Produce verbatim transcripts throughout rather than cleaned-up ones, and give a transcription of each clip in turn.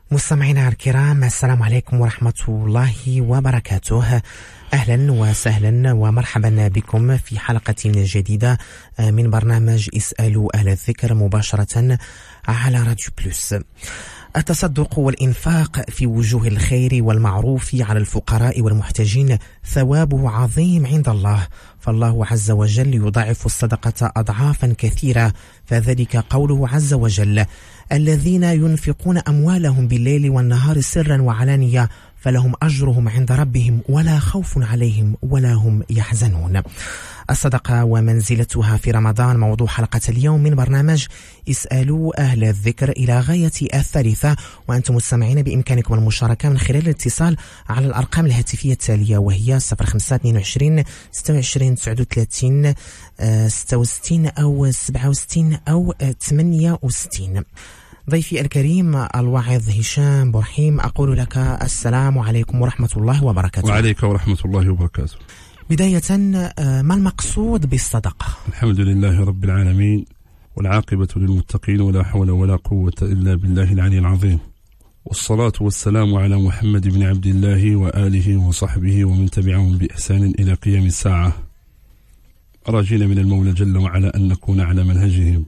مستمعينا الكرام، السلام عليكم ورحمة الله وبركاته. أهلا وسهلا ومرحبا بكم في حلقة جديدة من برنامج اسألوا أهل الذكر مباشرة على راديو بلوس. التصدق والإنفاق في وجوه الخير والمعروف على الفقراء والمحتاجين ثوابه عظيم عند الله، فالله عز وجل يضاعف الصدقة أضعافا كثيرة، فذلك قوله عز وجل: الذين ينفقون أموالهم بالليل والنهار سرا وعلانية فلهم أجرهم عند ربهم ولا خوف عليهم ولا هم يحزنون. الصدقة ومنزلتها في رمضان موضوع حلقة اليوم من برنامج اسألوا أهل الذكر إلى غاية الثالثة، وأنتم مستمعين بإمكانكم المشاركة من خلال الاتصال على الأرقام الهاتفية التالية، وهي صفر خمسة اثنين وعشرين ستة وعشرين تسعة وثلاثين ستة وستين أو سبعة وستين أو ثمانية وستين. ضيفي الكريم الواعظ هشام برحيم، أقول لك السلام عليكم ورحمة الله وبركاته. وعليك ورحمة الله وبركاته. بداية، ما المقصود بالصدقة؟ الحمد لله رب العالمين، والعاقبة للمتقين، ولا حول ولا قوة إلا بالله العلي العظيم، والصلاة والسلام على محمد بن عبد الله وآله وصحبه ومن تبعهم بإحسان إلى قيام الساعة، راجين من المولى جل وعلا أن نكون على منهجهم.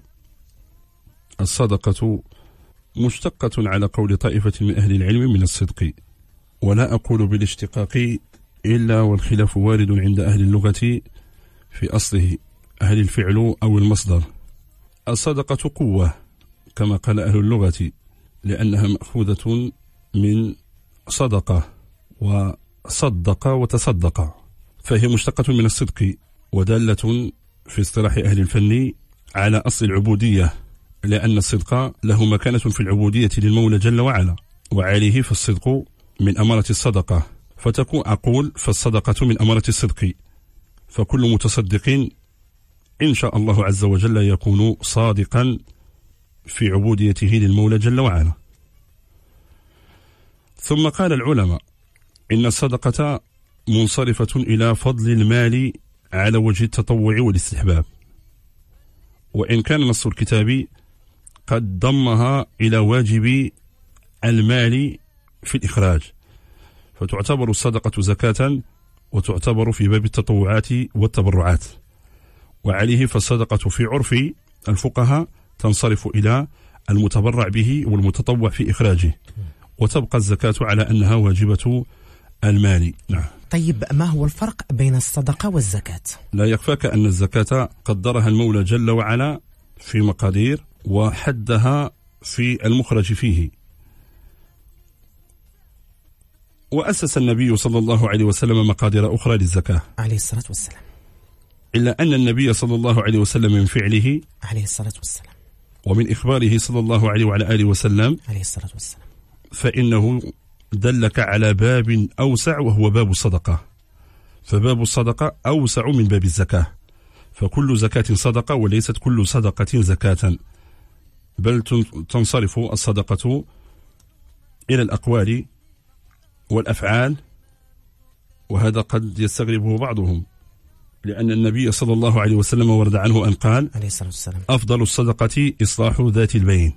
الصدقة مشتقة على قول طائفة من أهل العلم من الصدق، ولا أقول بالاشتقاق إلا والخلاف وارد عند أهل اللغة في أصله، أهل الفعل أو المصدر. الصدقة قوة كما قال أهل اللغة، لأنها مأخوذة من صدقة وصدق وتصدق، فهي مشتقة من الصدق، ودالة في اصطلاح أهل الفن على أصل العبودية، لأن الصدق له مكانة في العبودية للمولى جل وعلا، وعليه فالصدق من أمارة الصدقة، فتكون أقول فالصدقة من أمارة الصدق، فكل متصدق إن شاء الله عز وجل يكون صادقا في عبوديته للمولى جل وعلا. ثم قال العلماء إن الصدقة منصرفة إلى فضل المال على وجه التطوع والاستحباب، وإن كان نص الكتاب قد ضمها إلى واجب المال في الإخراج، فتعتبر الصدقة زكاة وتعتبر في باب التطوعات والتبرعات، وعليه فالصدقة في عرف الفقهاء تنصرف إلى المتبرع به والمتطوع في إخراجه، وتبقى الزكاة على أنها واجبة المال. نعم. طيب، ما هو الفرق بين الصدقة والزكاة؟ لا يخفاك أن الزكاة قدرها المولى جل وعلا في مقادير وحدها في المخرج فيه، وأسس النبي صلى الله عليه وسلم مقادير أخرى للزكاة عليه الصلاة والسلام، إلا أن النبي صلى الله عليه وسلم من فعله عليه الصلاة والسلام ومن إخباره صلى الله عليه وعلى آله وسلم عليه الصلاة والسلام فإنه دلك على باب أوسع، وهو باب الصدقة، فباب الصدقة أوسع من باب الزكاة، فكل زكاة صدقة وليست كل صدقة زكاة، بل تنصرف الصدقة إلى الأقوال والأفعال، وهذا قد يستغربه بعضهم، لأن النبي صلى الله عليه وسلم ورد عنه أن قال عليه الصلاة والسلام: أفضل الصدقة إصلاح ذات البين،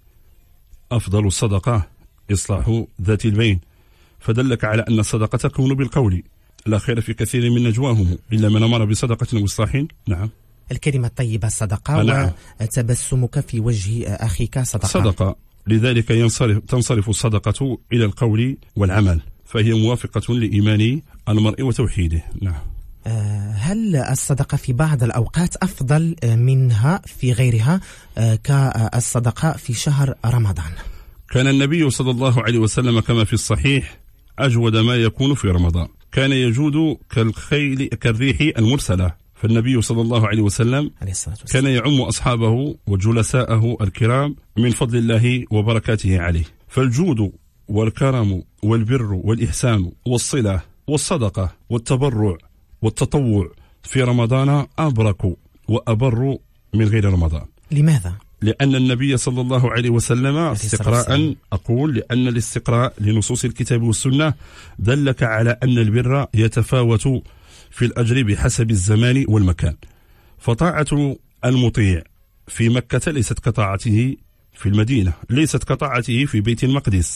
أفضل الصدقة إصلاح ذات البين، فدلك على أن الصدقة تكون بالقول، لا خير في كثير من نجواهم إلا من أمر بصدقة وإصلاح. نعم. الكلمة الطيبة صدقة، نعم. وتبسمك في وجه أخيك صدقة صدقة، لذلك ينصرف تنصرف الصدقة إلى القول والعمل، فهي موافقة لإيمان المرء وتوحيده. نعم. هل الصدقة في بعض الأوقات أفضل منها في غيرها كالصدقة في شهر رمضان؟ كان النبي صلى الله عليه وسلم كما في الصحيح أجود ما يكون في رمضان، كان يجود كالخيل كالريح المرسلة، فالنبي صلى الله عليه وسلم كان يعم أصحابه وجلساءه الكرام من فضل الله وبركاته عليه، فالجود والكرم والبر والإحسان والصلة والصدقة والتبرع والتطوع في رمضان أبرك وأبر من غير رمضان. لماذا؟ لأن النبي صلى الله عليه وسلم استقراء، أقول لأن الاستقراء لنصوص الكتاب والسنة دلك على أن البر يتفاوت في الأجر بحسب الزمان والمكان، فطاعة المطيع في مكة ليست كطاعته في المدينة، ليست كطاعته في بيت المقدس،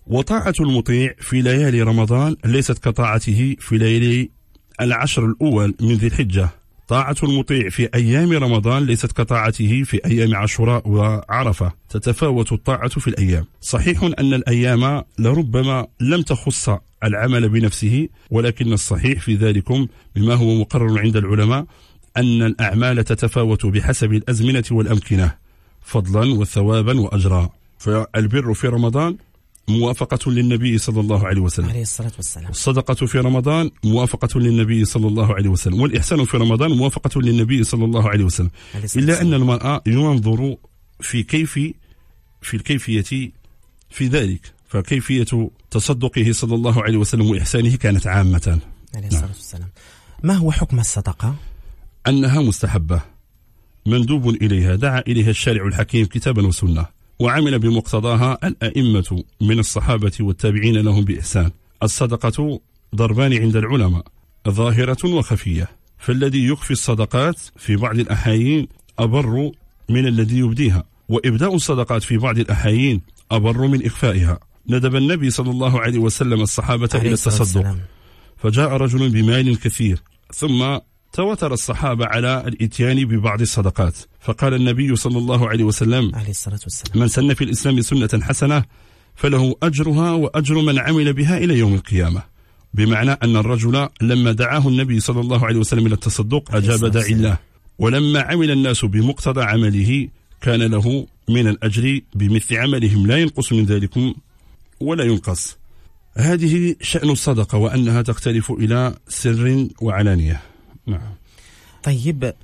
وطاعة المطيع في ليالي رمضان ليست كطاعته في ليالي العشر الأول من ذي الحجة. طاعة المطيع في أيام رمضان ليست كطاعته في أيام عاشوراء وعرفة، تتفاوت الطاعة في الأيام. صحيح أن الأيام لربما لم تخص العمل بنفسه، ولكن الصحيح في ذلكم بما هو مقرر عند العلماء أن الأعمال تتفاوت بحسب الأزمنة والأمكنة فضلا وثوابا وأجرا. فالبر في رمضان موافقة للنبي صلى الله عليه وسلم عليه الصلاة والسلام، الصدقة في رمضان موافقة للنبي صلى الله عليه وسلم، والإحسان في رمضان موافقة للنبي صلى الله عليه وسلم، إلا أن المرأة ينظر في كيف في الكيفية في ذلك، فكيفية تصدقه صلى الله عليه وسلم وإحسانه كانت عامة عليه الصلاة والسلام. ما هو حكم الصدقة؟ أنها مستحبة مندوب إليها، دعا إليها الشارع الحكيم كتابا وسنة، وعمل بمقتضاها الأئمة من الصحابة والتابعين لهم بإحسان. الصدقة ضربان عند العلماء، ظاهرة وخفية، فالذي يخفي الصدقات في بعض الأحايين أبر من الذي يبديها، وإبداء الصدقات في بعض الأحايين أبر من إخفائها. ندب النبي صلى الله عليه وسلم الصحابة إلى التصدق، فجاء رجل بمال كثير، ثم تواتر الصحابة على الاتيان ببعض الصدقات، فقال النبي صلى الله عليه وسلم عليه الصلاة والسلام: من سن في الإسلام سنة حسنة فله أجرها وأجر من عمل بها إلى يوم القيامة. بمعنى أن الرجل لما دعاه النبي صلى الله عليه وسلم إلى التصدق أجاب داعي الله، ولما عمل الناس بمقتضى عمله كان له من الأجر بمثل عملهم لا ينقص من ذلك ولا ينقص. هذه شأن الصدقة، وأنها تختلف إلى سر وعلانية. نعم. طيب،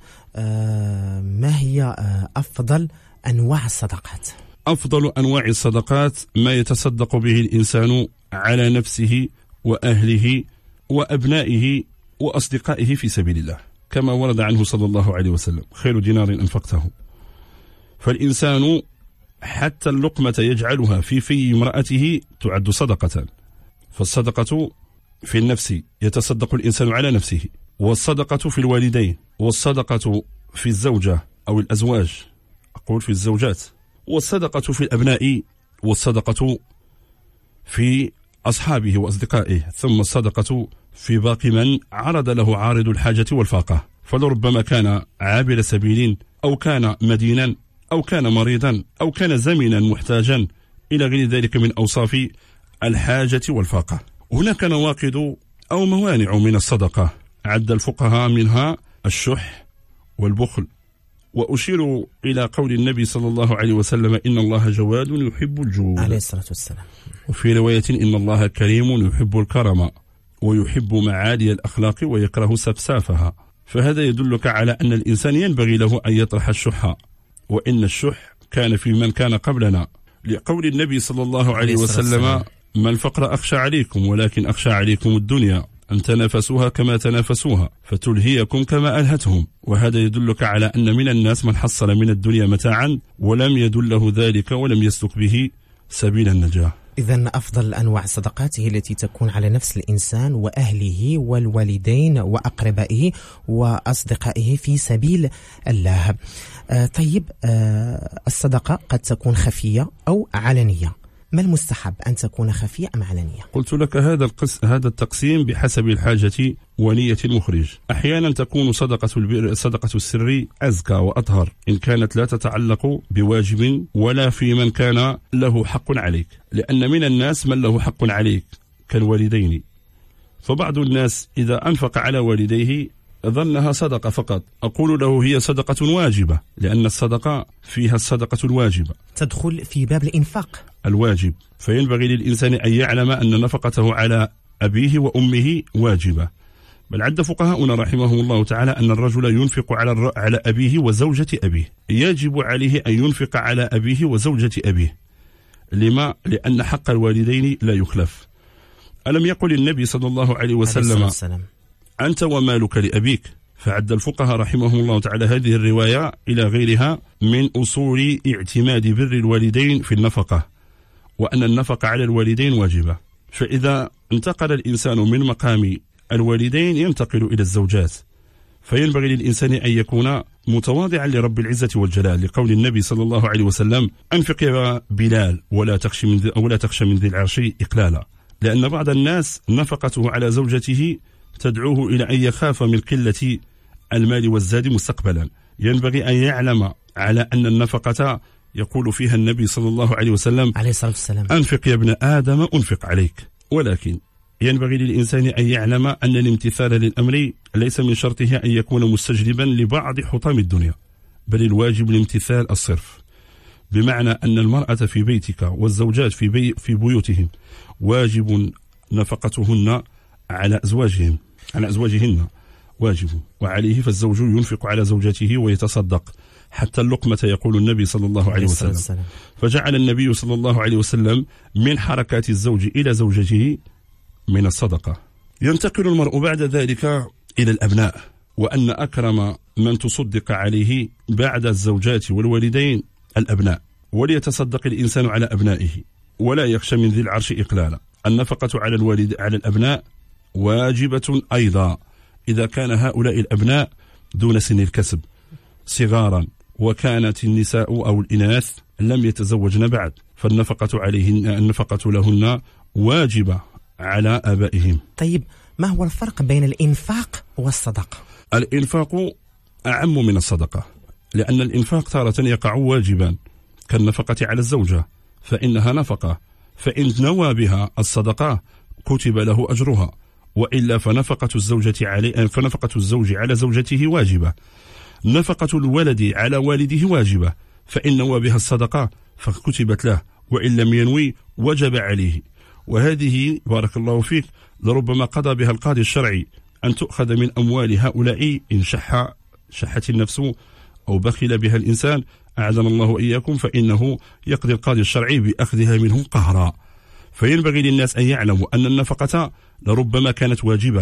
آه ما هي آه أفضل أنواع الصدقات؟ أفضل أنواع الصدقات ما يتصدق به الإنسان على نفسه وأهله وأبنائه وأصدقائه في سبيل الله، كما ورد عنه صلى الله عليه وسلم: خير دينار أنفقته. فالإنسان حتى اللقمة يجعلها في في امرأته تعد صدقة. فالصدقة في النفس يتصدق الإنسان على نفسه، والصدقة في الوالدين، والصدقة في الزوجة أو الأزواج، أقول في الزوجات، والصدقة في الأبناء، والصدقة في أصحابه وأصدقائه، ثم الصدقة في باقي من عرض له عارض الحاجة والفاقة، فلربما كان عابر سبيل، أو كان مدينا، أو كان مريضا، أو كان زمنا محتاجا، إلى غير ذلك من أوصاف الحاجة والفاقة. هناك نواقض أو موانع من الصدقة عد الفقهاء منها الشح والبخل، وأشير إلى قول النبي صلى الله عليه وسلم: إن الله جواد يحب الجود، عليه الصلاة والسلام. وفي رواية: إن الله كريم يحب الكرم ويحب معالي الأخلاق ويكره سفسافها. فهذا يدلك على أن الإنسان ينبغي له أن يطرح الشح، وإن الشح كان في من كان قبلنا، لقول النبي صلى الله عليه وسلم: ما الفقر أخشى عليكم ولكن أخشى عليكم الدنيا أن تنافسوها كما تنافسوها فتلهيكم كما ألهتهم. وهذا يدلك على أن من الناس من حصل من الدنيا متاعا ولم يدله ذلك ولم يسلك به سبيل النجاة. إذن أفضل أنواع صدقاته التي تكون على نفس الإنسان وأهله والوالدين وأقربائه وأصدقائه في سبيل الله. آه طيب، آه الصدقة قد تكون خفية أو علنية، ما المستحب، أن تكون خفية أم علنية؟ قلت لك هذا القس هذا التقسيم بحسب الحاجة ونية المخرج. أحيانا تكون صدقة البر صدقة السر أزكى وأطهر إن كانت لا تتعلق بواجب ولا في من كان له حق عليك، لأن من الناس من له حق عليك كالوالدين، فبعض الناس إذا أنفق على والديه ظنها صدقة فقط. أقول له هي صدقة واجبة، لأن الصدقة فيها الصدقة الواجبة تدخل في باب الإنفاق الواجب، فينبغي للإنسان أن يعلم أن نفقته على أبيه وأمه واجبة. بل عد فقهاؤنا رحمهم الله تعالى أن الرجل ينفق على على أبيه وزوجة أبيه، يجب عليه أن ينفق على أبيه وزوجة أبيه. لما؟ لأن حق الوالدين لا يخلف. ألم يقل النبي صلى الله عليه وسلم: أنت ومالك لأبيك؟ فعد الفقهاء رحمهم الله تعالى هذه الرواية إلى غيرها من أصول اعتماد بر الوالدين في النفقة، وأن النفقة على الوالدين واجبة. فإذا انتقل الإنسان من مقام الوالدين ينتقل إلى الزوجات، فينبغي للإنسان أن يكون متواضعا لرب العزة والجلال، لقول النبي صلى الله عليه وسلم: أنفق يا بلال ولا تخشى من ذي, ولا تخشى من ذي العرش إقلالا. لأن بعض الناس نفقته على زوجته تدعوه إلى أن يخاف من قلة المال والزاد مستقبلا. ينبغي أن يعلم على أن النفقة يقول فيها النبي صلى الله عليه وسلم عليه الصلاة والسلام: أنفق يا ابن آدم أنفق عليك. ولكن ينبغي للإنسان أن يعلم أن الامتثال للأمر ليس من شرطه أن يكون مستجلبا لبعض حطام الدنيا، بل الواجب الامتثال الصرف، بمعنى أن المرأة في بيتك والزوجات في, بي في بيوتهم واجب نفقتهن على أزواجهم على أزواجهن واجب، وعليه فالزوج ينفق على زوجته ويتصدق حتى اللقمة، يقول النبي صلى الله عليه وسلم. فجعل النبي صلى الله عليه وسلم من حركات الزوج إلى زوجته من الصدقة. ينتقل المرء بعد ذلك إلى الأبناء، وأن أكرم من تصدق عليه بعد الزوجات والوالدين الأبناء، وليتصدق الإنسان على أبنائه ولا يخشى من ذي العرش إقلالا. النفقة على الوالد على الأبناء واجبة أيضا إذا كان هؤلاء الأبناء دون سن الكسب صغارا، وكانت النساء أو الإناث لم يتزوجن بعد، فالنفقة عليهن النفقة لهن واجبة على آبائهم. طيب، ما هو الفرق بين الإنفاق والصدقة؟ الإنفاق أعم من الصدقة، لأن الإنفاق تارة يقع واجبا كالنفقة على الزوجة فإنها نفقة، فإن نوى بها الصدقة كتب له أجرها، وإلا فنفقة الزوجة عليه فنفقة الزوج على زوجته واجبة. نفقة الولد على والده واجبة، فإن نوى بها الصدقة فكتبت له، وإن لم ينوي وجب عليه. وهذه بارك الله فيك لربما قضى بها القاضي الشرعي أن تؤخذ من أموال هؤلاء إن شح شحت النفس أو بخل بها الإنسان، أعاذنا الله وإياكم، فإنه يقضي القاضي الشرعي بأخذها منهم قهرا. فينبغي للناس أن يعلموا أن النفقة لربما كانت واجبة،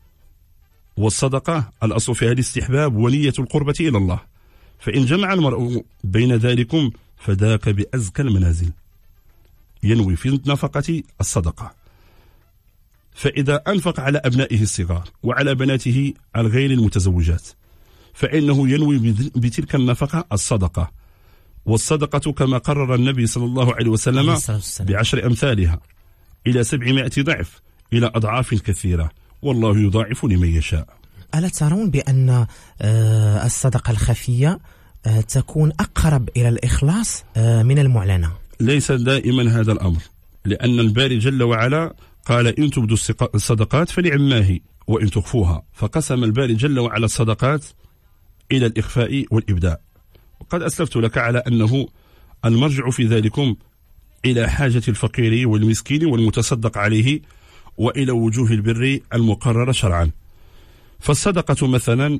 والصدقة الأصل فيها الاستحباب ونية القربة إلى الله، فإن جمع المرء بين ذلكم فذاك بأزكى المنازل، ينوي في النفقة الصدقة. فإذا أنفق على أبنائه الصغار وعلى بناته الغير المتزوجات فإنه ينوي بتلك النفقة الصدقة، والصدقة كما قرر النبي صلى الله عليه وسلم بعشر أمثالها إلى سبعمائة ضعف إلى أضعاف كثيرة، والله يضاعف لمن يشاء. ألا ترون بأن الصدقة الخفية تكون أقرب إلى الإخلاص من المعلنة؟ ليس دائما هذا الأمر، لأن الباري جل وعلا قال: إن تبدوا الصدقات فنعماه وإن تخفوها، فقسم الباري جل وعلا الصدقات إلى الإخفاء والإبداء. وقد أسلفت لك على أنه المرجع في ذلكم إلى حاجة الفقير والمسكين والمتصدق عليه، وإلى وجوه البر المقررة شرعا. فالصدقة مثلا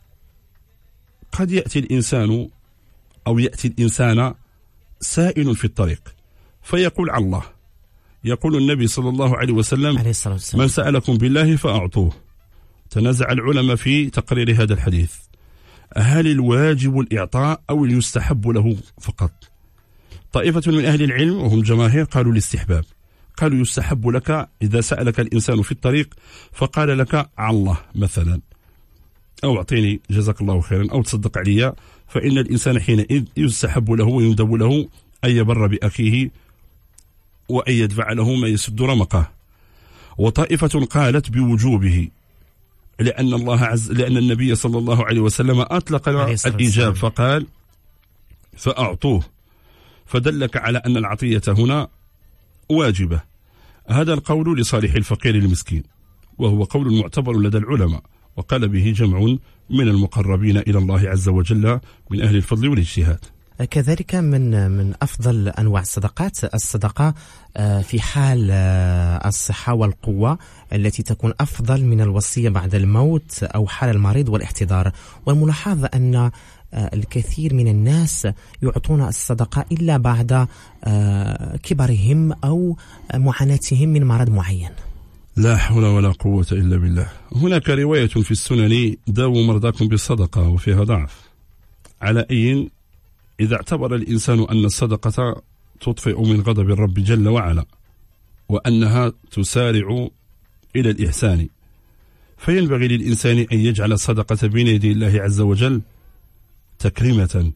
قد يأتي الإنسان أو يأتي الإنسان سائل في الطريق فيقول على الله، يقول النبي صلى الله عليه وسلم: من سألكم بالله فأعطوه. تنازع العلماء في تقرير هذا الحديث، هل الواجب الإعطاء أو يستحب له فقط؟ طائفة من أهل العلم وهم جماهير قالوا الاستحباب، قالوا يستحب لك إذا سألك الإنسان في الطريق فقال لك على الله مثلا، أو أعطيني جزاك الله خيرا، أو تصدق علي، فإن الإنسان حينئذ يستحب له ويندب له أن يبر بأخيه وأن يدفع له ما يسد رمقه. وطائفة قالت بوجوبه، لأن الله عز لأن النبي صلى الله عليه وسلم أطلق الإيجاب فقال: فأعطوه، فدلك على أن العطية هنا واجبة. هذا القول لصالح الفقير المسكين، وهو قول معتبر لدى العلماء، وقال به جمع من المقربين إلى الله عز وجل من أهل الفضل والاجتهاد. كذلك من من أفضل أنواع الصدقات الصدقة في حال الصحة والقوة التي تكون أفضل من الوصية بعد الموت أو حال المريض والاحتضار. والملاحظة أن الكثير من الناس يعطون الصدقة إلا بعد كبرهم أو معاناتهم من مرض معين. لا حول ولا قوة إلا بالله. هناك رواية في السنن: داووا مرضاكم بالصدقة، وفيها ضعف. على أي إذا اعتبر الإنسان أن الصدقة تطفئ من غضب الرب جل وعلا، وأنها تسارع إلى الإحسان، فينبغي للإنسان أن يجعل الصدقة بين يدي الله عز وجل تكريمة.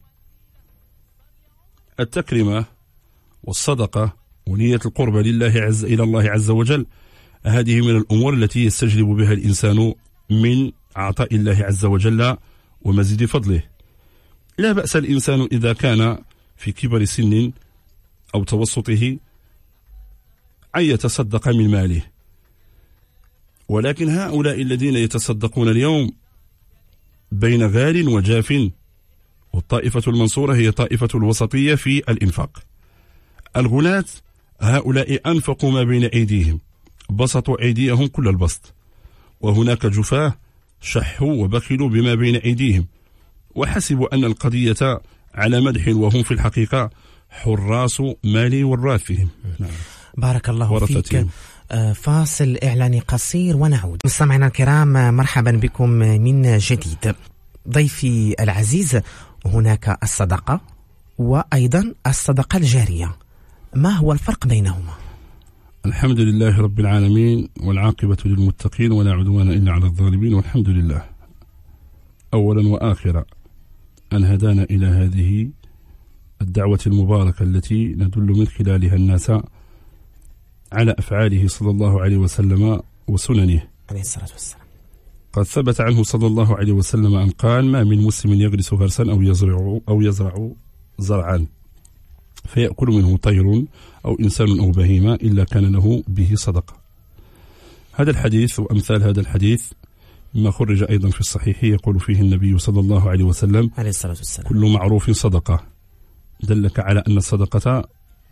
التكريمة والصدقة ونية القربة لله عز إلى الله عز وجل، هذه من الأمور التي يستجلب بها الإنسان من عطاء الله عز وجل ومزيد فضله. لا بأس الإنسان إذا كان في كبر سن أو توسطه أن يتصدق من ماله، ولكن هؤلاء الذين يتصدقون اليوم بين غال وجاف، والطائفة المنصورة هي طائفة الوسطية في الإنفاق. الغلاة هؤلاء أنفقوا ما بين أيديهم، بسطوا أيديهم كل البسط، وهناك جفاه شحوا وبخلوا بما بين أيديهم، وحسبوا أن القضية على مدح وهم في الحقيقة حراس مال وراثهم. بارك الله فيك. فاصل إعلاني قصير ونعود. مستمعينا الكرام، مرحبا بكم من جديد. ضيفي العزيز، هناك الصدقة وأيضا الصدقة الجارية، ما هو الفرق بينهما؟ الحمد لله رب العالمين، والعاقبة للمتقين، ولا عدوان إلا على الظالمين، والحمد لله أولا وآخرا أن هدانا إلى هذه الدعوة المباركة التي ندل من خلالها الناس على أفعاله صلى الله عليه وسلم وسننه عليه الصلاة والسلام. قد ثبت عنه صلى الله عليه وسلم أن قال: ما من مسلم يغرس غرسا أو يزرع أو يزرع زرعا فيأكل منه طير أو إنسان أو بهيمة إلا كان له به صدقة. هذا الحديث وأمثال هذا الحديث ما خرج أيضا في الصحيح، يقول فيه النبي صلى الله عليه وسلم عليه الصلاة والسلام: كل معروف صدقة. دلك على أن الصدقة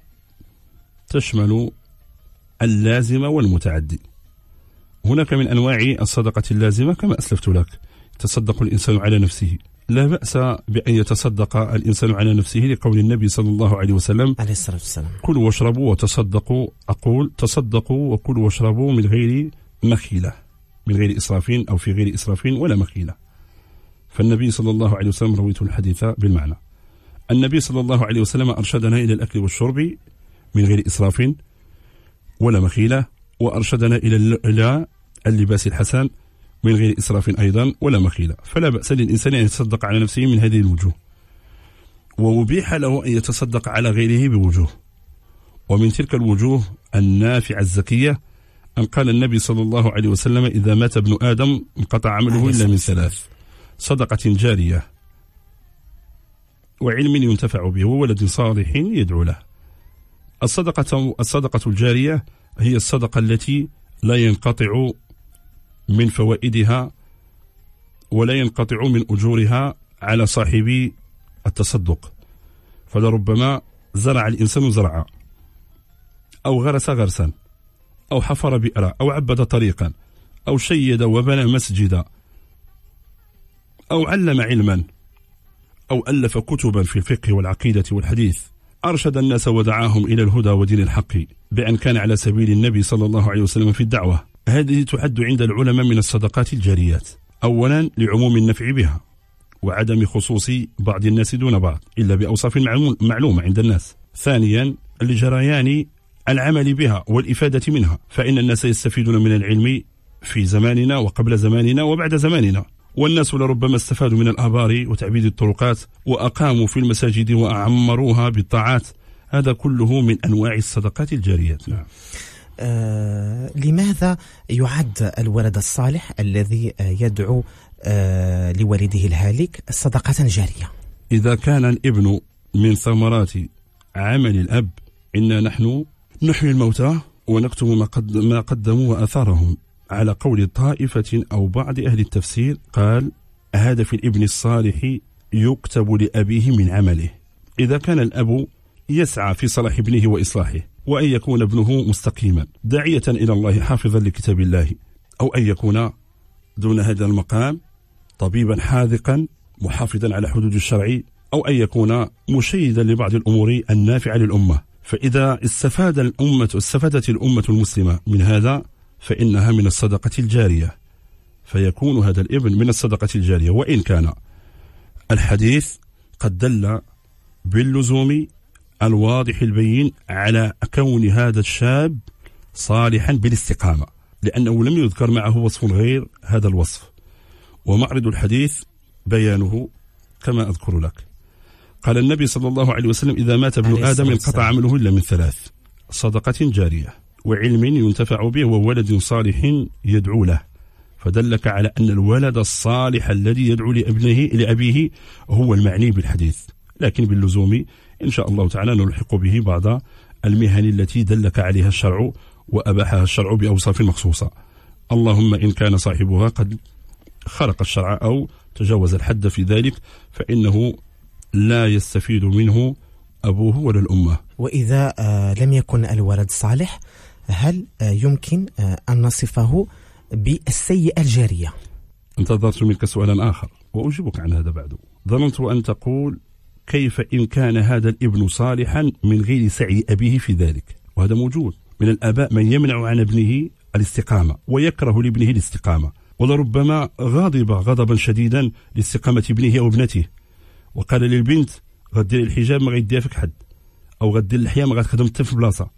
تشمل اللازمة والمتعدي. هناك من أنواع الصدقة اللازمة كما أسلفت لك، يتصدق الإنسان على نفسه، لا بأس بأن يتصدق الإنسان على نفسه لقول النبي صلى الله عليه وسلم عليه الصلاة والسلام: كلوا واشربوا وتصدقوا، أقول تصدقوا وكلوا واشربوا من غير مخيلة، من غير إسراف أو في غير إسراف ولا مخيلة. فالنبي صلى الله عليه وسلم، رويت الحديث بالمعنى، النبي صلى الله عليه وسلم أرشدنا إلى الأكل والشرب من غير إسراف ولا مخيلة، وأرشدنا إلى اللباس الحسن من غير إسراف أيضا ولا مخيلة. فلا بأس للإنسان أن يتصدق على نفسه من هذه الوجوه، وأبيح له أن يتصدق على غيره بوجوه. ومن تلك الوجوه النافعة الزكية أن قال النبي صلى الله عليه وسلم: إذا مات ابن آدم انقطع عمله إلا من ثلاث: صدقة جارية، وعلم ينتفع به، وولد صالح يدعو له. الصدقة الصدقة الجارية هي الصدقة التي لا ينقطع من فوائدها ولا ينقطع من أجورها على صاحب التصدق. فلربما زرع الإنسان زرعا، أو غرس غرسا، أو حفر بئرا، أو عبد طريقا، أو شيد وبنى مسجدا، أو علم علما، أو ألف كتبا في الفقه والعقيدة والحديث، أرشد الناس ودعاهم إلى الهدى ودين الحق بأن كان على سبيل النبي صلى الله عليه وسلم في الدعوة. هذه تعد عند العلماء من الصدقات الجاريات، أولا لعموم النفع بها وعدم خصوص بعض الناس دون بعض إلا بأوصاف معلومة عند الناس. ثانيا لجريان العمل بها والإفادة منها، فإن الناس يستفيدون من العلم في زماننا وقبل زماننا وبعد زماننا، والناس لربما استفادوا من الآبار وتعبيد الطرقات وأقاموا في المساجد وأعمروها بالطاعات. هذا كله من أنواع الصدقات الجاريات. نعم. آه لماذا يعد الولد الصالح الذي يدعو آه لوالده الهالك صدقة جارية؟ إذا كان الابن من ثمرات عمل الأب، إنا نحن نحيي الموتى ونكتب ما, قد ما قدموا وأثارهم، على قول طائفة أو بعض أهل التفسير قال: هذا في الابن الصالح يكتب لأبيه من عمله. إذا كان الأب يسعى في صلاح ابنه وإصلاحه، وأن يكون ابنه مستقيما داعية إلى الله حافظا لكتاب الله، أو أن يكون دون هذا المقام طبيبا حاذقا محافظا على حدود الشرع، أو أن يكون مشيدا لبعض الأمور النافعة للأمة. فإذا استفاد الأمة استفادت الأمة المسلمة من هذا فإنها من الصدقة الجارية، فيكون هذا الابن من الصدقة الجارية. وإن كان الحديث قد دل باللزوم الواضح البين على كون هذا الشاب صالحا بالاستقامة، لأنه لم يذكر معه وصف غير هذا الوصف. ومعرض الحديث بيانه كما أذكر لك. قال النبي صلى الله عليه وسلم: إذا مات ابن آدم انقطع عمله إلا من ثلاث: صدقة جارية، وعلم ينتفع به، وولد صالح يدعو له. فدلك على أن الولد الصالح الذي يدعو لابنه لأبيه هو المعني بالحديث، لكن باللزوم إن شاء الله تعالى نلحق به بعض المهن التي دلك عليها الشرع وأباحها الشرع بأوصاف مخصوصة. اللهم إن كان صاحبها قد خرق الشرع أو تجاوز الحد في ذلك فإنه لا يستفيد منه أبوه ولا الأمة. وإذا لم يكن الولد صالح هل يمكن أن نصفه بالسيئة الجارية؟ انتظرت منك سؤالا آخر وأجيبك عن هذا بعد. ظننت أن تقول كيف إن كان هذا الابن صالحا من غير سعي أبيه في ذلك، وهذا موجود من الآباء من يمنع عن ابنه الاستقامة ويكره لابنه الاستقامة، ولربما غاضب غضبا شديدا لاستقامة ابنه أو ابنته، وقال للبنت غدير الحجاب ما غيديها فيك حد، أو غدير اللحية ما غتخدم حتى في بلاصة،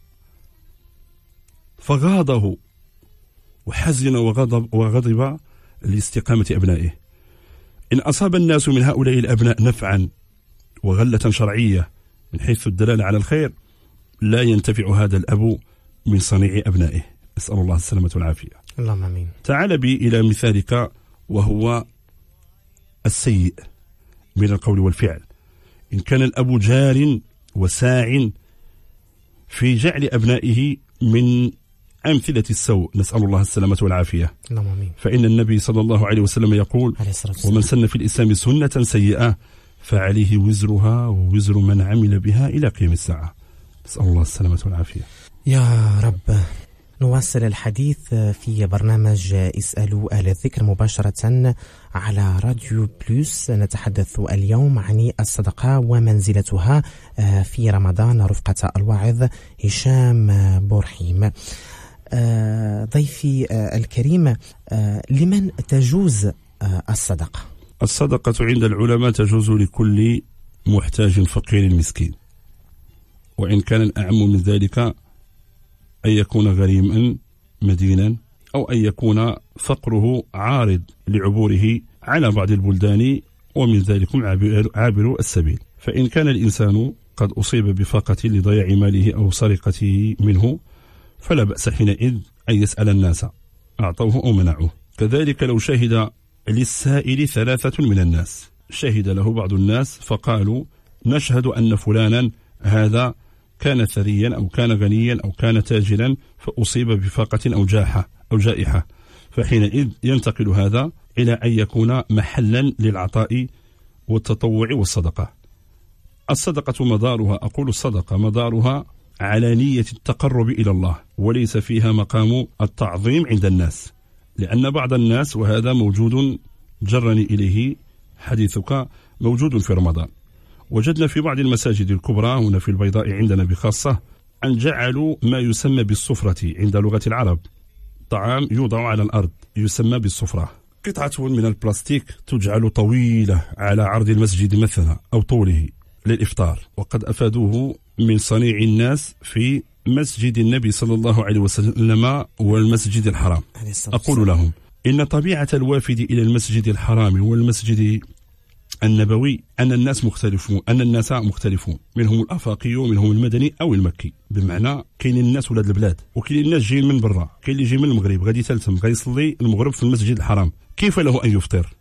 فغاضه وحزن وغضب وغضب لاستقامة أبنائه. إن أصاب الناس من هؤلاء الأبناء نفعا وغلة شرعية من حيث الدلالة على الخير لا ينتفع هذا الأب من صنيع أبنائه، أسأل الله السلامة والعافية. اللهم آمين. تعال بي إلى مثالك وهو السيء من القول والفعل. إن كان الأب جار وساع في جعل أبنائه من أمثلة السوء، نسأل الله السلامة والعافية، اللهم آمين. فإن النبي صلى الله عليه وسلم يقول: ومن سن في الإسلام سنة سيئة فعليه وزرها ووزر من عمل بها إلى قيام الساعة. نسأل الله السلامة والعافية يا رب. نواصل الحديث في برنامج اسألوا أهل الذكر مباشرة على راديو بلوس. نتحدث اليوم عن الصدقة ومنزلتها في رمضان رفقة الواعظ هشام بورحيم. ضيفي الكريم، لمن تجوز الصدقة؟ الصدقة عند العلماء تجوز لكل محتاج فقير مسكين، وإن كان الأعم من ذلك أن يكون غريما مدينا، أو أن يكون فقره عارض لعبوره على بعض البلدان، ومن ذلك عابر السبيل. فإن كان الإنسان قد أصيب بفاقة لضياع ماله أو سرقته منه فلا بأس حينئذ أن يسأل الناس أعطوه أو منعوه. كذلك لو شهد للسائل ثلاثة من الناس، شهد له بعض الناس فقالوا: نشهد أن فلانا هذا كان ثريا أو كان غنيا أو كان تاجرا فأصيب بفاقة أو جاحة أو جائحة، فحينئذ ينتقل هذا إلى أن يكون محلا للعطاء والتطوع والصدقة. الصدقة مدارها، أقول الصدقة مدارها على نية التقرب إلى الله، وليس فيها مقام التعظيم عند الناس، لأن بعض الناس، وهذا موجود جرني إليه حديثك، موجود في رمضان. وجدنا في بعض المساجد الكبرى هنا في البيضاء عندنا بخاصة أن جعلوا ما يسمى بالسفرة عند لغة العرب، طعام يوضع على الأرض يسمى بالسفرة، قطعة من البلاستيك تجعل طويلة على عرض المسجد مثلا أو طوله للإفطار. وقد أفادوه من صنيع الناس في مسجد النبي صلى الله عليه وسلم والمسجد الحرام. أقول لهم إن طبيعة الوافد إلى المسجد الحرام والمسجد النبوي أن الناس مختلفون، أن الناس مختلفون، منهم الأفاقي ومنهم المدني أو المكي، بمعنى كاين الناس ولاد البلاد وكاين الناس جايين من برا، كاين اللي جاي من المغرب غادي يتلتم غيصلي المغرب في المسجد الحرام، كيف له أن يفطر؟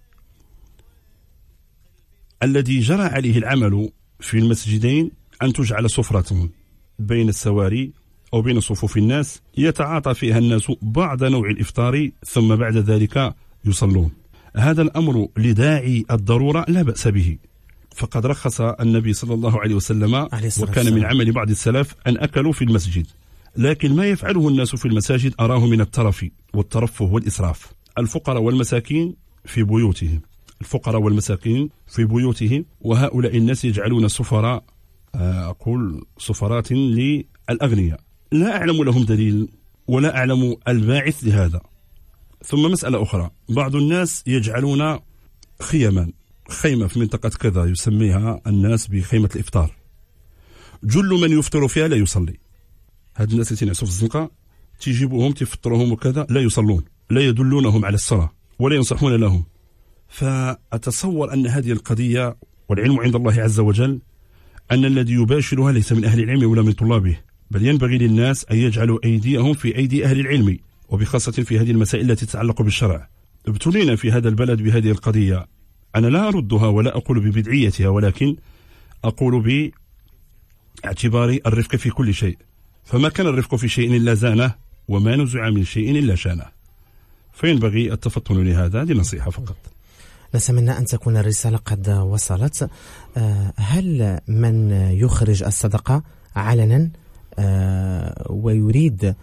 الذي جرى عليه العمل في المسجدين أن تجعل سفرة بين السواري أو بين صفوف الناس يتعاطى فيها الناس بعض نوع الإفطار ثم بعد ذلك يصلون. هذا الأمر لداعي الضرورة لا بأس به، فقد رخص النبي صلى الله عليه وسلم، وكان من عمل بعض السلف أن أكلوا في المسجد. لكن ما يفعله الناس في المساجد أراه من الترف والترفه والإسراف. الفقراء والمساكين في بيوتهم، الفقراء والمساكين في بيوتهم، وهؤلاء الناس يجعلون سفراء، أقول سفرات للأغنياء. لا أعلم لهم دليل ولا أعلم الباعث لهذا. ثم مسألة أخرى، بعض الناس يجعلون خيما، خيمة في منطقة كذا يسميها الناس بخيمة الإفطار، جل من يفطر فيها لا يصلي. هاد الناس اللي تنعسوا في الزنقة تجيبوهم تفطرهم وكذا لا يصلون، لا يدلونهم على الصلاة ولا ينصحون لهم. فأتصور أن هذه القضية، والعلم عند الله عز وجل، أن الذي يباشرها ليس من أهل العلم ولا من طلابه، بل ينبغي للناس أن يجعلوا أيديهم في أيدي أهل العلم، وبخاصة في هذه المسائل التي تتعلق بالشرع. ابتلينا في هذا البلد بهذه القضية. أنا لا أردها ولا أقول ببدعيتها، ولكن أقول باعتبار الرفق في كل شيء، فما كان الرفق في شيء إلا زانه، وما نزع من شيء إلا شانه، فينبغي التفطن لهذا. هذه نصيحة فقط. نتمنى أن تكون الرسالة قد وصلت. هل من يخرج الصدقة علنا ويريد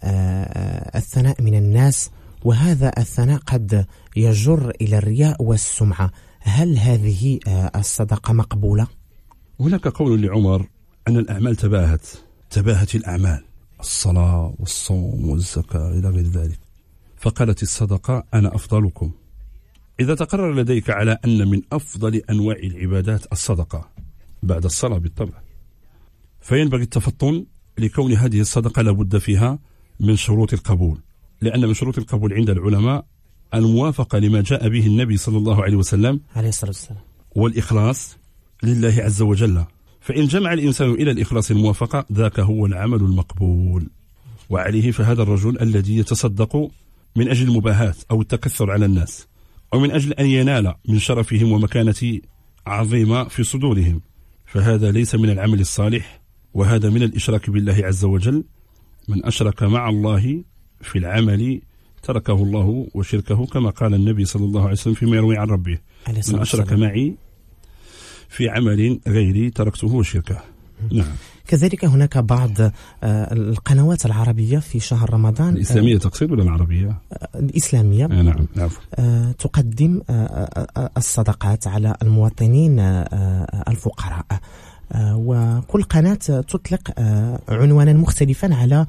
الثناء من الناس، وهذا الثناء قد يجر إلى الرياء والسمعة، هل هذه الصدقة مقبولة؟ هناك قول لعمر أن الأعمال تباهت تباهت الأعمال، الصلاة والصوم والزكاة إلى غير ذلك، فقالت الصدقة أنا أفضلكم. إذا تقرر لديك على أن من أفضل أنواع العبادات الصدقة بعد الصلاة بالطبع، فينبغي التفطن لكون هذه الصدقة لابد فيها من شروط القبول، لأن من شروط القبول عند العلماء الموافقة لما جاء به النبي صلى الله عليه وسلم عليه الصلاة والسلام، والإخلاص لله عز وجل. فإن جمع الإنسان إلى الإخلاص الموافقة، ذاك هو العمل المقبول. وعليه فهذا الرجل الذي يتصدق من أجل المباهات أو التكثر على الناس، أو من أجل أن ينال من شرفهم ومكانة عظيمة في صدورهم، فهذا ليس من العمل الصالح، وهذا من الإشراك بالله عز وجل. من أشرك مع الله في العمل تركه الله وشركه، كما قال النبي صلى الله عليه وسلم فيما يروي عن ربه: من أشرك معي في عمل غيري تركته وشركه. نعم. كذلك هناك بعض القنوات العربية في شهر رمضان، الإسلامية تقصد ولا العربية؟ الإسلامية. نعم نعم. تقدم الصدقات على المواطنين الفقراء، وكل قناة تطلق عنوانا مختلفا على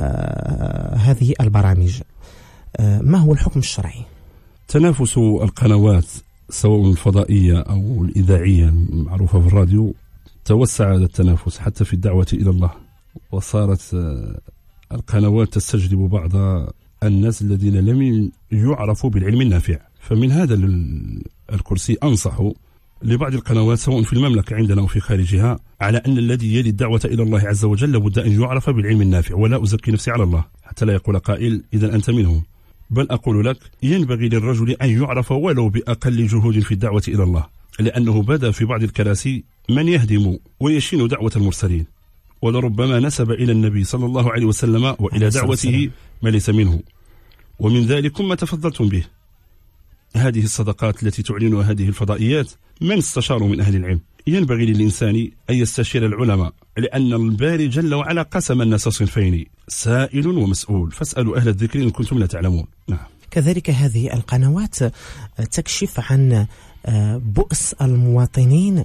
هذه البرامج. ما هو الحكم الشرعي؟ تنافس القنوات سواء الفضائية أو الإذاعية المعروفة في الراديو توسع هذا التنافس حتى في الدعوة إلى الله، وصارت القنوات تستجلب بعض الناس الذين لم يعرفوا بالعلم النافع. فمن هذا الكرسي أنصح لبعض القنوات سواء في المملكة عندنا أو في خارجها على أن الذي يلي الدعوة إلى الله عز وجل لابد أن يعرف بالعلم النافع، ولا أزكي نفسي على الله حتى لا يقول قائل إذا أنت منهم، بل أقول لك ينبغي للرجل أن يعرف ولو بأقل جهود في الدعوة إلى الله، لأنه بدا في بعض الكراسي من يهدم ويشين دعوة المرسلين، ولربما نسب إلى النبي صلى الله عليه وسلم وإلى دعوته ما ليس منه. ومن ذلك ما تفضلتم به هذه الصدقات التي تعلنها هذه الفضائيات، من استشار من أهل العلم. ينبغي للإنسان أن يستشير العلماء، لأن الباري جل وعلا قسم الناس صنفين: سائل ومسؤول، فاسألوا أهل الذكر إن كنتم لا تعلمون. نعم. كذلك هذه القنوات تكشف عن بؤس المواطنين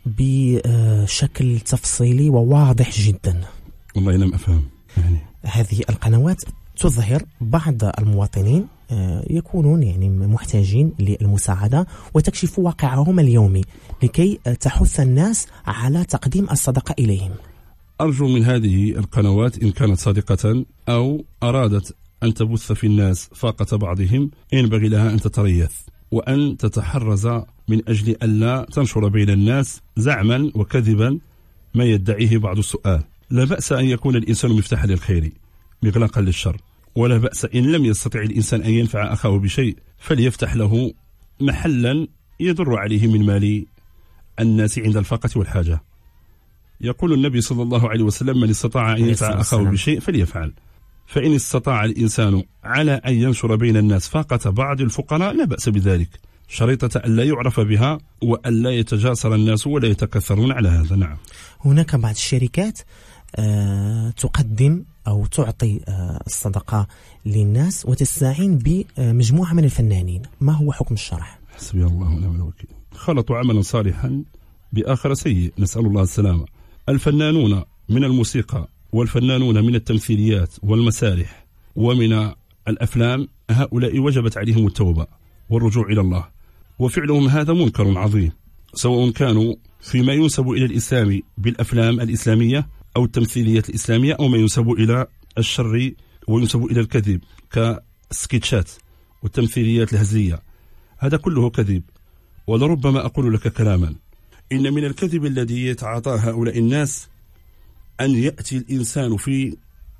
بشكل تفصيلي وواضح جدا. والله لم أفهم. يعني هذه القنوات تظهر بعض المواطنين يكونون يعني محتاجين للمساعدة، وتكشف واقعهم اليومي لكي تحث الناس على تقديم الصدقة إليهم. أرجو من هذه القنوات إن كانت صادقة أو أرادت أن تبث في الناس فاقة بعضهم، ينبغي لها أن تتريث وأن تتحرز من أجل ألا تنشر بين الناس زعما وكذبا ما يدعيه بعض السؤال. لا بأس أن يكون الإنسان مفتاحا للخير مغلاقا للشر، ولا بأس إن لم يستطع الإنسان أن ينفع أخاه بشيء فليفتح له محلا يضر عليه من مال الناس عند الفاقة والحاجة. يقول النبي صلى الله عليه وسلم: من استطاع أن ينفع أخاه بشيء فليفعل. فإن استطاع الإنسان على أن ينشر بين الناس فاقة بعض الفقراء لا بأس بذلك، شريطة أن لا يعرف بها وأن لا يتجاسر الناس ولا يتكثرون على هذا. نعم. هناك بعض الشركات آه تقدم أو تعطي آه الصدقة للناس وتستعين بمجموعة من الفنانين، ما هو حكم الشرع؟ حسبي الله ونعم الوكيل. خلطوا عملا صالحا بآخر سيء، نسأل الله السلامة. الفنانون من الموسيقى والفنانون من التمثيليات والمسارح ومن الأفلام، هؤلاء وجبت عليهم التوبة والرجوع إلى الله، وفعلهم هذا منكر عظيم، سواء كانوا فيما ينسب إلى الإسلام بالأفلام الإسلامية أو التمثيليات الإسلامية، أو ما ينسب إلى الشر وينسب إلى الكذب كسكتشات والتمثيليات الهزلية، هذا كله كذب. ولربما أقول لك كلاما، إن من الكذب الذي يتعاطاه هؤلاء الناس أن يأتي الإنسان في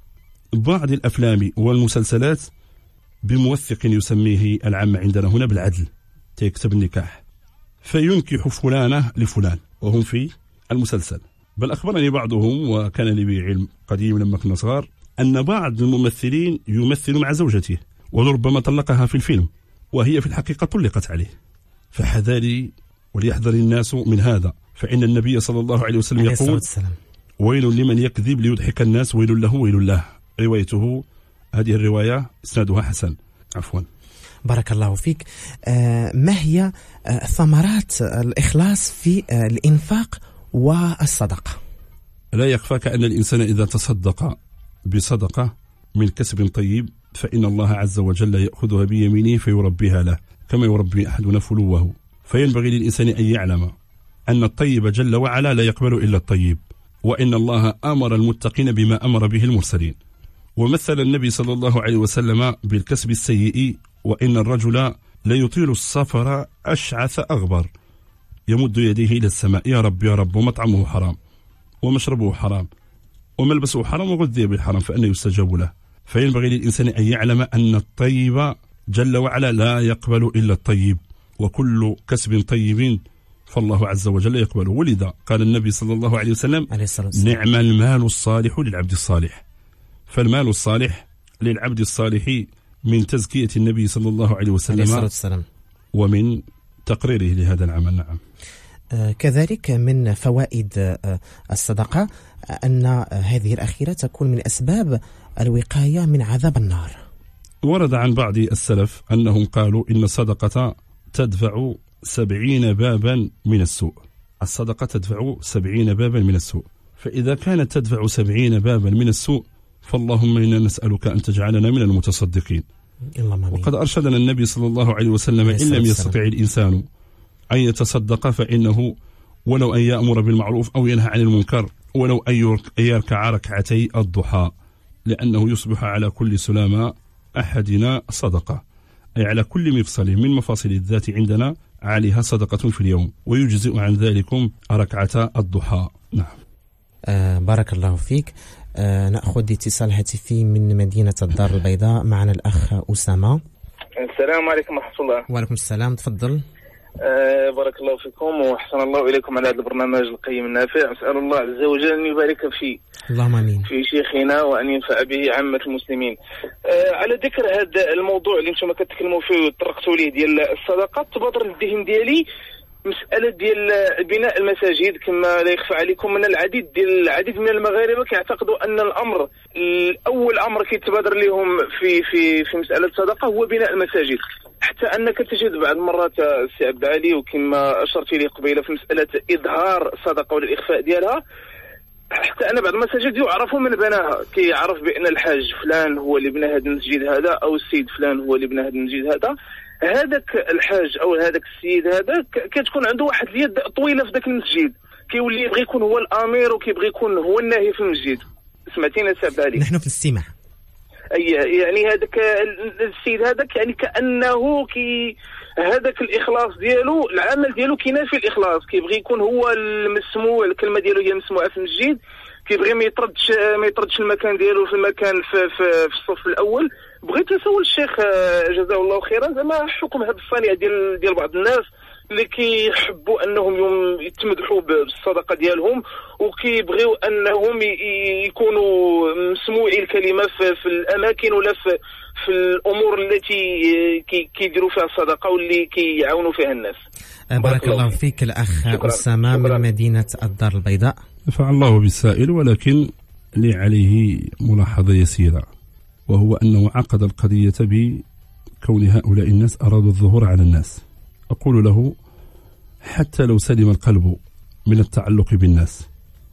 بعض الأفلام والمسلسلات بموثق يسميه العامة عندنا هنا بالعدل، تكتب النكاح، فينكح فلانة لفلان وهم في المسلسل. بل أخبرني بعضهم وكان لي به علم قديم لما كنا صغار أن بعض الممثلين يمثل مع زوجته ولربما طلقها في الفيلم وهي في الحقيقة طلقت عليه. فحذاري وليحذر الناس من هذا، فإن النبي صلى الله عليه وسلم يقول: ويل لمن يكذب ليضحك الناس، ويل له ويل له. روايته هذه الرواية إسنادها حسن. عفوا. بارك الله فيك. آه ما هي آه ثمرات الإخلاص في آه الإنفاق والصدقة؟ لا يخفاك أن الإنسان إذا تصدق بصدقة من كسب طيب فإن الله عز وجل يأخذها بيمينه فيربيها له كما يربي أحدنا فلوه. فينبغي للإنسان أن يعلم أن الطيب جل وعلا لا يقبل إلا الطيب، وإن الله أمر المتقين بما أمر به المرسلين. ومثل النبي صلى الله عليه وسلم بالكسب السيء: وإن الرجل ليطيل السفر أشعث أغبر يمد يديه إلى السماء: يا رب يا رب، ومطعمه حرام ومشربه حرام وملبسه حرام وغذي بالحرام فأن يستجاب له. فينبغي للإنسان أن يعلم أن الطيب جل وعلا لا يقبل إلا الطيب، وكل كسب طيب فالله عز وجل يقبله. ولذا قال النبي صلى الله عليه وسلم: نعم المال الصالح للعبد الصالح. فالمال الصالح للعبد الصالح من تزكية النبي صلى الله عليه وسلم ومن تقريره لهذا العمل. نعم. آه كذلك من فوائد آه الصدقة أن آه هذه الأخيرة تكون من أسباب الوقاية من عذاب النار. ورد عن بعض السلف أنهم قالوا إن الصدقة تدفع سبعين بابا من السوء. الصدقة تدفع سبعين بابا من السوء، فإذا كانت تدفع سبعين بابا من السوء فاللهم إنا نسألك أن تجعلنا من المتصدقين. وقد أرشدنا النبي صلى الله عليه وسلم: إن لم يستطع الإنسان أن يتصدق فإنه ولو أن يأمر بالمعروف أو ينهى عن المنكر ولو أن يركع ركعتي الضحى، لأنه يصبح على كل سلامة أحدنا صدقة، أي على كل مفصل من مفاصل الذات عندنا عليها صدقة في اليوم، ويجزئ عن ذلكم ركعة الضحى. نعم. آه بارك الله فيك. آه نأخذ اتصال هاتفي من مدينة الدار البيضاء. معنا الأخ أسامة. السلام عليكم ورحمة الله. وعليكم السلام، تفضل. آه بارك الله فيكم وأحسن الله إليكم على هذا البرنامج القيم النافع. أسأل الله عز وجل أن يبارك فيه اللهم آمين في شيخنا وأن ينفع به عامة المسلمين. آه على ذكر هذا الموضوع اللي انتم كتكلموا فيه وطرقتوا ليه ديال الصدقات، تبادر للذهن ديالي مسألة ديال بناء المساجد. كما لا يخفى عليكم من العديد ديال العديد من المغاربة كيعتقدوا أن الأمر الأول أمر كيتبادر لهم في في في مسألة الصدقة هو بناء المساجد، حتى أنك تجد بعض المرات السي عبد العالي وكما أشرت لي قبيلة في مسألة إظهار الصدقة والإخفاء ديالها، حتى أن بعض المساجد يعرفوا من بناها، كيعرف بأن الحاج فلان هو اللي بنى هذا المسجد هذا، أو السيد فلان هو اللي بنى هذا المسجد هذا. هذاك الحاج او هذاك السيد هذا كتكون عنده واحد اليد طويله في ذاك المسجد، كيولي يبغي يكون هو الامير وكيبغي يكون هو الناهي في المسجد. سمعتينا سي علي؟ نحن في الاستماع. اي يعني هذاك السيد هذاك يعني كانه كي هذاك الاخلاص ديالو، العمل ديالو كينافي الاخلاص، كيبغي يكون هو المسموع، الكلمه ديالو هي مسموعه في المسجد، كيبغي ما يطردش ما يطردش المكان ديالو في المكان في, في, في الصف الاول. بغيت نسول الشيخ جزاه الله خيرا زعما حكم هذا الصنيع ديال ديال بعض الناس اللي كيحبوا انهم يتمدحوا بالصدقه ديالهم وكيبغيو انهم يكونوا مسموعي الكلمه في, في الاماكن ولا في في الامور التي كيديروا فيها الصدقه واللي كيعاونوا فيها الناس. بارك الله فيك الأخ أسامة من مدينة الدار البيضاء. نفع الله بالسائل، ولكن لي عليه ملاحظة يسيرة، وهو أنه عقد القضية بكون هؤلاء الناس أرادوا الظهور على الناس. أقول له: حتى لو سلم القلب من التعلق بالناس،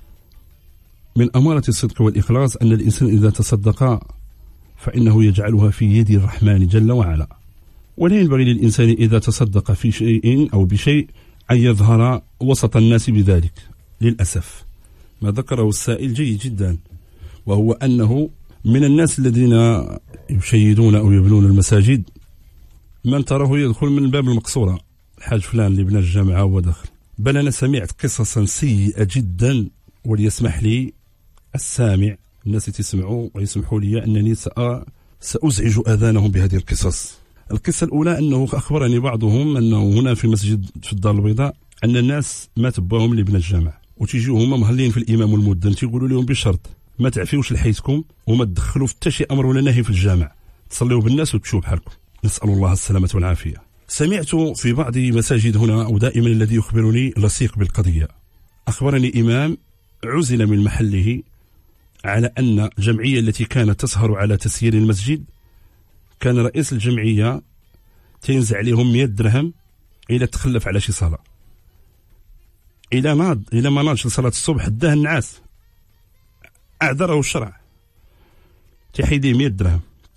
من أمارة الصدق والإخلاص أن الإنسان إذا تصدق فإنه يجعلها في يد الرحمن جل وعلا، ولا ينبغي للإنسان إذا تصدق في شيء أو بشيء أن يظهر وسط الناس بذلك. للأسف ما ذكره السائل جيد جدا، وهو أنه من الناس الذين يشيدون أو يبنون المساجد من تراه يدخل من باب المقصورة، الحاج فلان اللي بنى الجامعة هو داخل. بل أنا سمعت قصصا سيئة جدا، وليسمح لي السامع الناس تسمعوا ويسمحوا لي أنني سأزعج أذانهم بهذه القصص. القصة الأولى أنه أخبرني بعضهم أنه هنا في مسجد في الدار البيضاء أن الناس ما تباهم اللي بنى الجامعة، وتيجيو هما مهلين في الإمام والمؤذن تيقولوا لهم بشرط ما تعفيوش لحيتكم وما تدخلوا في حتى شي أمر ولا نهي في الجامع، تصليوا بالناس وتمشوا بحالكم. نسأل الله السلامة والعافية. سمعت في بعض مساجد هنا ودائما الذي يخبرني لصيق بالقضية. أخبرني إمام عزل من محله على أن الجمعية التي كانت تسهر على تسيير المسجد كان رئيس الجمعية تنزع عليهم مئة درهم إلى تخلف على شي صلاة، إلى ناض إلى ما ناضش لصلاة الصبح داه النعاس، أعذره الشرع تحيديه مئة درهم.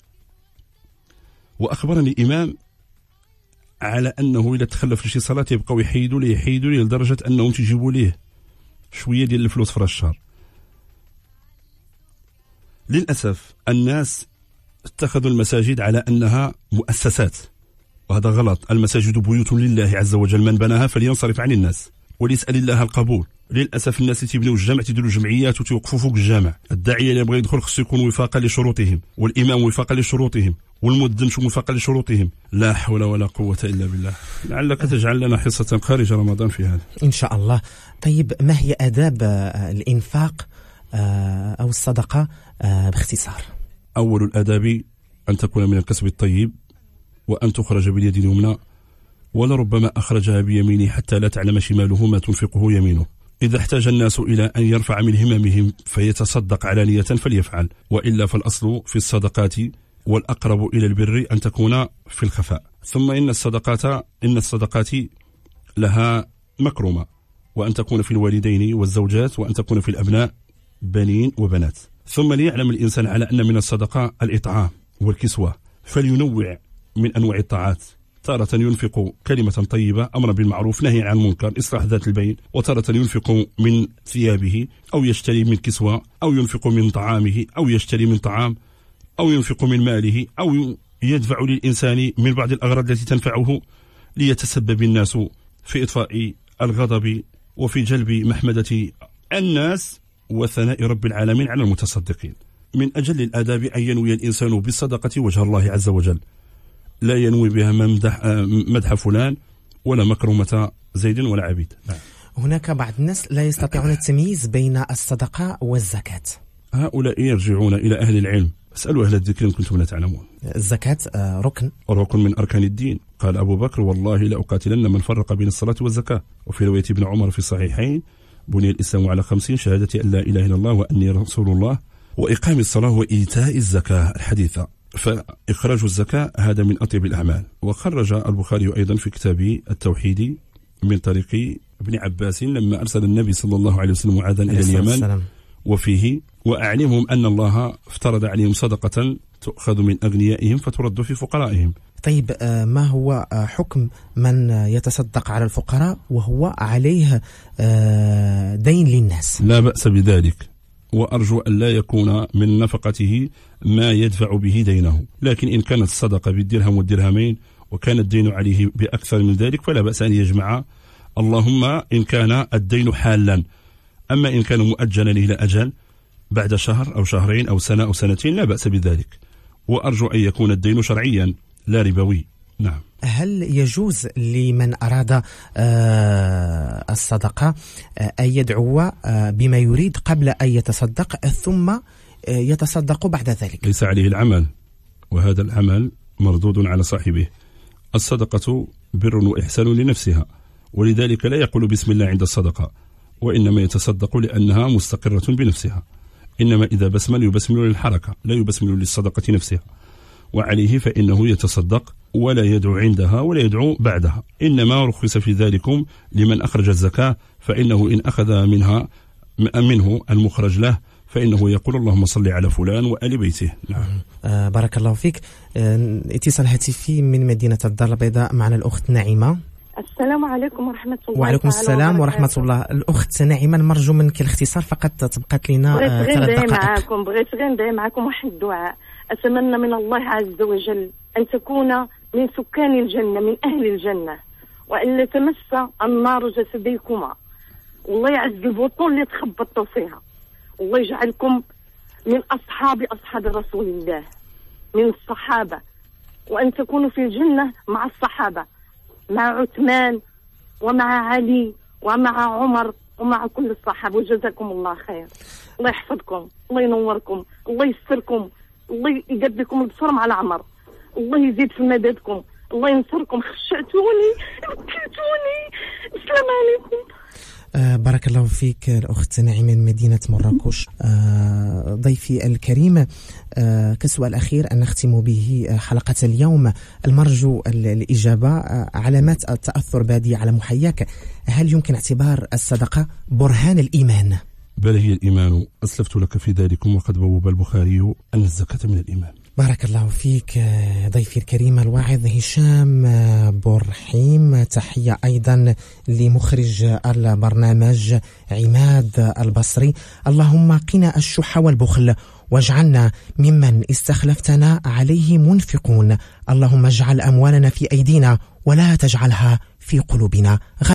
وأخبرني إمام على أنه إذا تخلف لشي صلاة يبقوا يحيدوا ليه يحيدوا ليه لدرجة أنهم تجيبوا ليه شوية ديال الفلوس في الشهر. للأسف الناس اتخذوا المساجد على أنها مؤسسات، وهذا غلط. المساجد بيوت لله عز وجل، من بناها فلينصرف عن الناس وليسأل الله القبول. للأسف الناس تيبنيو الجامع تيديروا جمعيات وتوقفوا فوق الجامع. الداعية اللي يبغى يدخل خصو يكون وفاقا لشروطهم، والإمام وفاقا لشروطهم، والمؤذن وفاقا لشروطهم. لا حول ولا قوة إلا بالله. لعلك تجعل لنا حصة خارج رمضان في هذا إن شاء الله. طيب ما هي آداب الإنفاق أو الصدقة باختصار؟ أول الآداب أن تكون من الكسب الطيب، وأن تخرج باليد اليمنى، ولربما أخرجها بيمينه حتى لا تعلم شماله ما تنفقه يمينه. إذا احتاج الناس إلى أن يرفع من هممهم فيتصدق علانية فليفعل، وإلا فالأصل في الصدقات والأقرب إلى البر أن تكون في الخفاء. ثم إن الصدقات إن الصدقات لها مكرمة، وأن تكون في الوالدين والزوجات، وأن تكون في الأبناء بنين وبنات. ثم ليعلم الإنسان على أن من الصدقة الإطعام والكسوة، فلينوع من أنواع الطاعات. تارة ينفق كلمة طيبة، أمر بالمعروف، نهي عن المنكر، إصلاح ذات البين. وتارة ينفق من ثيابه، أو يشتري من كسوة، أو ينفق من طعامه، أو يشتري من طعام، أو ينفق من ماله، أو يدفع للإنسان من بعض الأغراض التي تنفعه، ليتسبب الناس في إطفاء الغضب وفي جلب محمدة الناس وثناء رب العالمين على المتصدقين. من أجل الآداب أن ينوي الإنسان بالصدقة وجه الله عز وجل، لا ينوي بها مدح, مدح فلان ولا مكرمة زيد ولا عبيد. هناك بعض الناس لا يستطيعون التمييز بين الصدقة والزكاة. هؤلاء يرجعون إلى أهل العلم، اسألوا أهل الذكر إن كنتم لا تعلمون. الزكاة ركن ركن من أركان الدين. قال أبو بكر: والله لأقاتلن من فرق بين الصلاة والزكاة. وفي رواية ابن عمر في الصحيحين: بني الإسلام على خمسين: شهادة أن لا إله إلا الله وأني رسول الله، وإقام الصلاة وإيتاء الزكاة الحديثة. فإخراج الزكاة هذا من أطيب الأعمال. وخرج البخاري أيضا في كتابه التوحيد من طريق ابن عباس لما أرسل النبي صلى الله عليه وسلم معاذا إلى اليمن، وفيه: وأعلمهم أن الله افترض عليهم صدقة تؤخذ من أغنيائهم فترد في فقرائهم. طيب ما هو حكم من يتصدق على الفقراء وهو عليه دين للناس؟ لا بأس بذلك، وأرجو أن لا يكون من نفقته ما يدفع به دينه. لكن إن كانت الصدقة بالدرهم والدرهمين وكان الدين عليه بأكثر من ذلك فلا بأس أن يجمع، اللهم إن كان الدين حالا. أما إن كان مؤجلا إلى أجل بعد شهر أو شهرين أو سنة أو سنتين لا بأس بذلك، وأرجو أن يكون الدين شرعيا لا ربوي. نعم. هل يجوز لمن أراد الصدقة أن يدعو بما يريد قبل أن يتصدق ثم يتصدق بعد ذلك؟ ليس عليه العمل، وهذا العمل مردود على صاحبه. الصدقة بر وإحسان لنفسها، ولذلك لا يقول بسم الله عند الصدقة، وإنما يتصدق لأنها مستقرة بنفسها. إنما إذا بسمل يبسمل للحركة لا يبسمل للصدقة نفسها، وعليه فإنه يتصدق ولا يدعو عندها ولا يدعو بعدها. إنما رخص في ذلكم لمن أخرج الزكاة، فإنه إن أخذ منها منه المخرج له فإنه يقول اللهم صل على فلان وآل بيته. نعم. آه بارك الله فيك. آه اتصال هاتفي من مدينة الدار البيضاء معنا الأخت نعيمة. السلام عليكم ورحمة الله. وعليكم السلام ورحمة الله. الأخت نعيمة، نرجو منك الاختصار فقط، تبقات لنا ثلاث دقائق. بغيت غير معاكم بغيت غير ندعي معكم واحد الدعاء. أتمنى من الله عز وجل أن تكون من سكان الجنة، من أهل الجنة، وأن لا تمس النار جسديكما، والله يعز البطون اللي تخبطوا فيها، والله يجعلكم من أصحاب أصحاب رسول الله، من الصحابة، وأن تكونوا في الجنة مع الصحابة، مع عثمان ومع علي ومع عمر ومع كل الصحابة. وجزاكم الله خير. الله يحفظكم، الله ينوركم، الله يستركم، الله يقد لكم البصر مع العمر، الله يزيد في مددكم، الله ينصركم. خشعتوني، بكيتوني. السلام عليكم. آه بارك الله فيك الأخت نعيمة من مدينة مراكش. آه ضيفي الكريم، آه كسؤال أخير أن نختم به حلقة اليوم، المرجو الإجابة. آه علامات التأثر بادية على محياك، هل يمكن اعتبار الصدقة برهان الإيمان؟ بل هي الإيمان، أسلفت لك في ذلكم، وقد بوب البخاري أن الزكاة من الإيمان. بارك الله فيك ضيفي الكريم الواعظ هشام بورحيم. تحية أيضا لمخرج البرنامج عماد البصري. اللهم قنا الشح والبخل واجعلنا ممن استخلفتنا عليه منفقون. اللهم اجعل أموالنا في أيدينا ولا تجعلها في قلوبنا.